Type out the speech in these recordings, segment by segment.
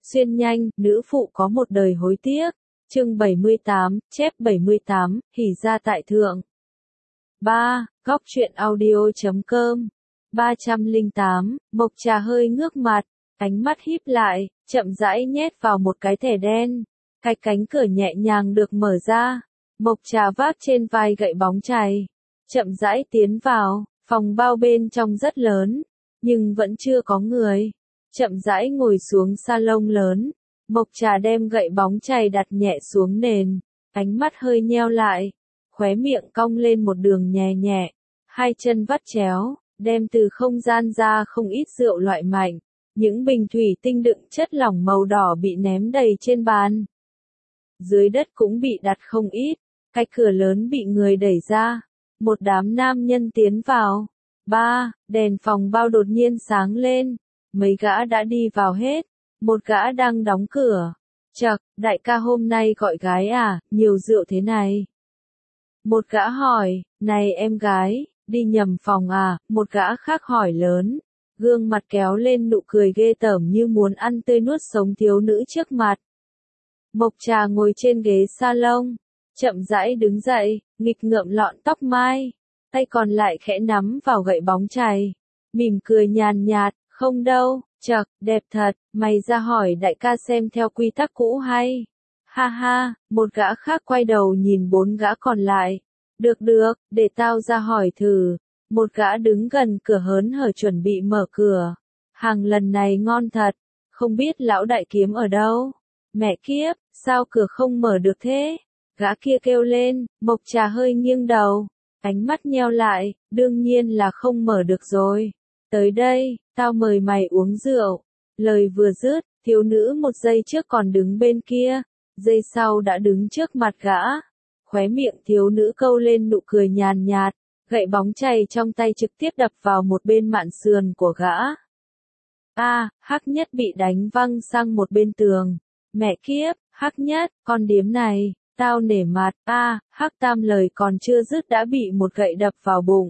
Xuyên nhanh, nữ phụ có một đời hối tiếc. Chương 78, chép 78, hỉ ra tại thượng. 3. Góc truyện audio.com 308, Mộc Trà hơi ngước mặt, ánh mắt híp lại, chậm rãi nhét vào một cái thẻ đen. Cái cánh cửa nhẹ nhàng được mở ra. Mộc Trà vác trên vai gậy bóng chày, chậm rãi tiến vào. Phòng bao bên trong rất lớn, nhưng vẫn chưa có người. Chậm rãi ngồi xuống salon lớn. Mộc Trà đem gậy bóng chày đặt nhẹ xuống nền, ánh mắt hơi nheo lại, khóe miệng cong lên một đường nhẹ nhẹ, hai chân vắt chéo, đem từ không gian ra không ít rượu loại mạnh. Những bình thủy tinh đựng chất lỏng màu đỏ bị ném đầy trên bàn. Dưới đất cũng bị đặt không ít, cái cửa lớn bị người đẩy ra. Một đám nam nhân tiến vào. 3. Đèn phòng bao đột nhiên sáng lên. Mấy gã đã đi vào hết. Một gã đang đóng cửa. Chậc, đại ca hôm nay gọi gái à, nhiều rượu thế này. Một gã hỏi, này em gái, đi nhầm phòng à, một gã khác hỏi lớn. Gương mặt kéo lên nụ cười ghê tởm như muốn ăn tươi nuốt sống thiếu nữ trước mặt. Mộc Trà ngồi trên ghế salon, chậm rãi đứng dậy, nghịch ngợm lọn tóc mai, tay còn lại khẽ nắm vào gậy bóng chày, mỉm cười nhàn nhạt, không đâu, chậc, đẹp thật, mày ra hỏi đại ca xem theo quy tắc cũ hay. Ha ha, một gã khác quay đầu nhìn bốn gã còn lại. Được được, để tao ra hỏi thử. Một gã đứng gần cửa hớn hở chuẩn bị mở cửa. Hàng lần này ngon thật, không biết lão đại kiếm ở đâu. Mẹ kiếp, sao cửa không mở được thế? Gã kia kêu lên. Mộc Trà hơi nghiêng đầu, ánh mắt nheo lại, đương nhiên là không mở được rồi. Tới đây, tao mời mày uống rượu. Lời vừa dứt, thiếu nữ một giây trước còn đứng bên kia, giây sau đã đứng trước mặt gã. Khóe miệng thiếu nữ câu lên nụ cười nhàn nhạt, gậy bóng chày trong tay trực tiếp đập vào một bên mạn sườn của gã. Hắc Nhất bị đánh văng sang một bên tường. Mẹ kiếp, Hắc Nhất, con điếm này, tao nể mặt. Hắc Tam lời còn chưa dứt đã bị một gậy đập vào bụng.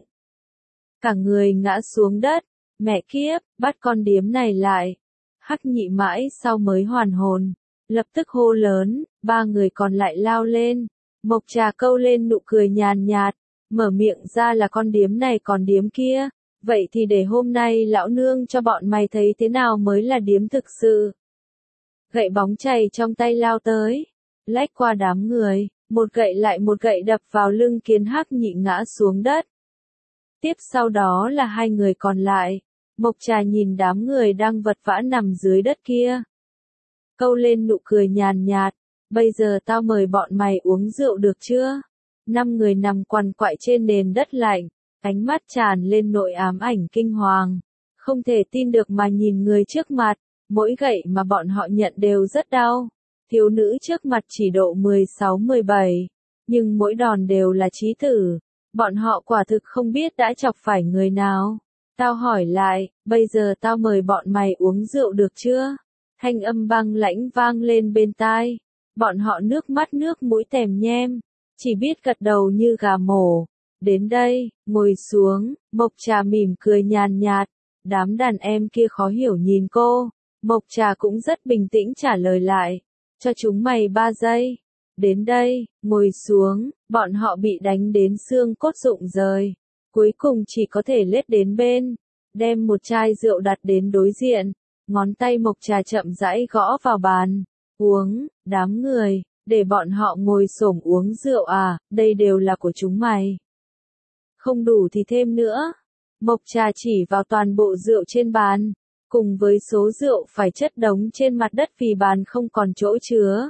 Cả người ngã xuống đất. Mẹ kiếp, bắt con điếm này lại. Hắc Nhị mãi sau mới hoàn hồn, lập tức hô lớn, ba người còn lại lao lên. Mộc Trà câu lên nụ cười nhàn nhạt, mở miệng ra là con điếm này còn điếm kia, vậy thì để hôm nay lão nương cho bọn mày thấy thế nào mới là điếm thực sự. Gậy bóng chày trong tay lao tới, lách qua đám người, một gậy lại một gậy đập vào lưng khiến Hắc Nhị ngã xuống đất. Tiếp sau đó là hai người còn lại. Mộc Trà nhìn đám người đang vật vã nằm dưới đất kia, câu lên nụ cười nhàn nhạt, bây giờ tao mời bọn mày uống rượu được chưa? 5 người nằm quằn quại trên nền đất lạnh, ánh mắt tràn lên nỗi ám ảnh kinh hoàng, không thể tin được mà nhìn người trước mặt, mỗi gậy mà bọn họ nhận đều rất đau. Thiếu nữ trước mặt chỉ độ 16-17, nhưng mỗi đòn đều là chí tử, bọn họ quả thực không biết đã chọc phải người nào. Tao hỏi lại, bây giờ tao mời bọn mày uống rượu được chưa? Thanh âm băng lãnh vang lên bên tai. Bọn họ nước mắt nước mũi tèm nhem, chỉ biết gật đầu như gà mổ. Đến đây, ngồi xuống, Mộc Trà mỉm cười nhàn nhạt. Đám đàn em kia khó hiểu nhìn cô. Mộc Trà cũng rất bình tĩnh trả lời lại. Cho chúng mày 3 giây. Đến đây, ngồi xuống, bọn họ bị đánh đến xương cốt rụng rời. Cuối cùng chỉ có thể lết đến bên, đem một chai rượu đặt đến đối diện, ngón tay Mộc Trà chậm rãi gõ vào bàn. Uống, đám người, để bọn họ ngồi xổm uống rượu à, đây đều là của chúng mày. Không đủ thì thêm nữa. Mộc Trà chỉ vào toàn bộ rượu trên bàn, cùng với số rượu phải chất đống trên mặt đất vì bàn không còn chỗ chứa.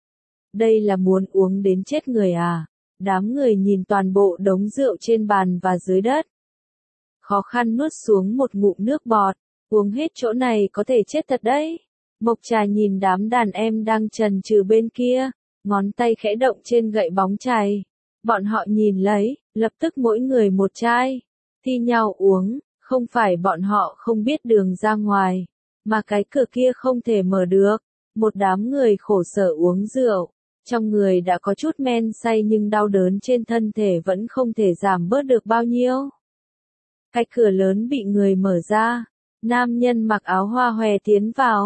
Đây là muốn uống đến chết người à? Đám người nhìn toàn bộ đống rượu trên bàn và dưới đất. Khó khăn nuốt xuống một ngụm nước bọt, uống hết chỗ này có thể chết thật đấy. Mộc Trà nhìn đám đàn em đang chần chừ bên kia, ngón tay khẽ động trên gậy bóng chày. Bọn họ nhìn lấy, lập tức mỗi người một chai, thi nhau uống, không phải bọn họ không biết đường ra ngoài, mà cái cửa kia không thể mở được. Một đám người khổ sở uống rượu. Trong người đã có chút men say nhưng đau đớn trên thân thể vẫn không thể giảm bớt được bao nhiêu. Cái cửa lớn bị người mở ra, nam nhân mặc áo hoa hòe tiến vào.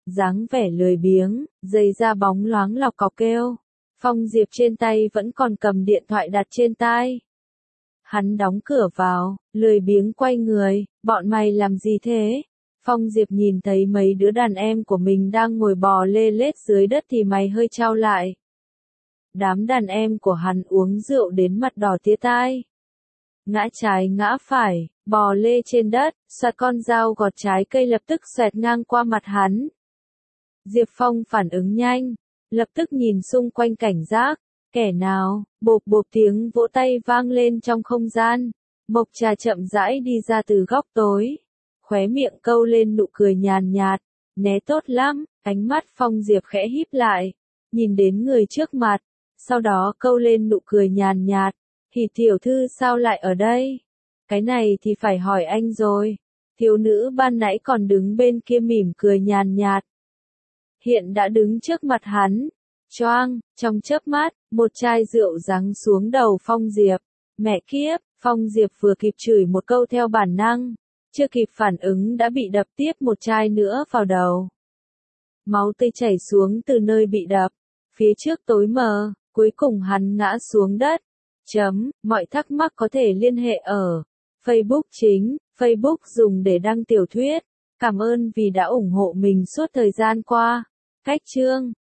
dáng vẻ lười biếng, giày da bóng loáng lọc cọc kêu. Phong Diệp trên tay vẫn còn cầm điện thoại đặt trên tai. Hắn đóng cửa vào, lười biếng quay người, bọn mày làm gì thế? Phong Diệp nhìn thấy mấy đứa đàn em của mình đang ngồi bò lê lết dưới đất thì mày hơi chau lại. Đám đàn em của hắn uống rượu đến mặt đỏ tía tai. Ngã trái ngã phải, bò lê trên đất, xoạt con dao gọt trái cây lập tức xoẹt ngang qua mặt hắn. Diệp Phong phản ứng nhanh, lập tức nhìn xung quanh cảnh giác, kẻ nào, bộp bộp tiếng vỗ tay vang lên trong không gian. Mộc Trà chậm rãi đi ra từ góc tối, khóe miệng câu lên nụ cười nhàn nhạt, né tốt lắm, ánh mắt Phong Diệp khẽ híp lại, nhìn đến người trước mặt, sau đó câu lên nụ cười nhàn nhạt, thì tiểu thư sao lại ở đây? Cái này thì phải hỏi anh rồi. Thiếu nữ ban nãy còn đứng bên kia mỉm cười nhàn nhạt, hiện đã đứng trước mặt hắn. Choang, trong chớp mắt, một chai rượu giáng xuống đầu Phong Diệp. Mẹ kiếp, Phong Diệp vừa kịp chửi một câu theo bản năng, chưa kịp phản ứng đã bị đập tiếp một chai nữa vào đầu. Máu tươi chảy xuống từ nơi bị đập, phía trước tối mờ, cuối cùng hắn ngã xuống đất. Mọi thắc mắc có thể liên hệ ở Facebook chính, Facebook dùng để đăng tiểu thuyết. Cảm ơn vì đã ủng hộ mình suốt thời gian qua. Cách chương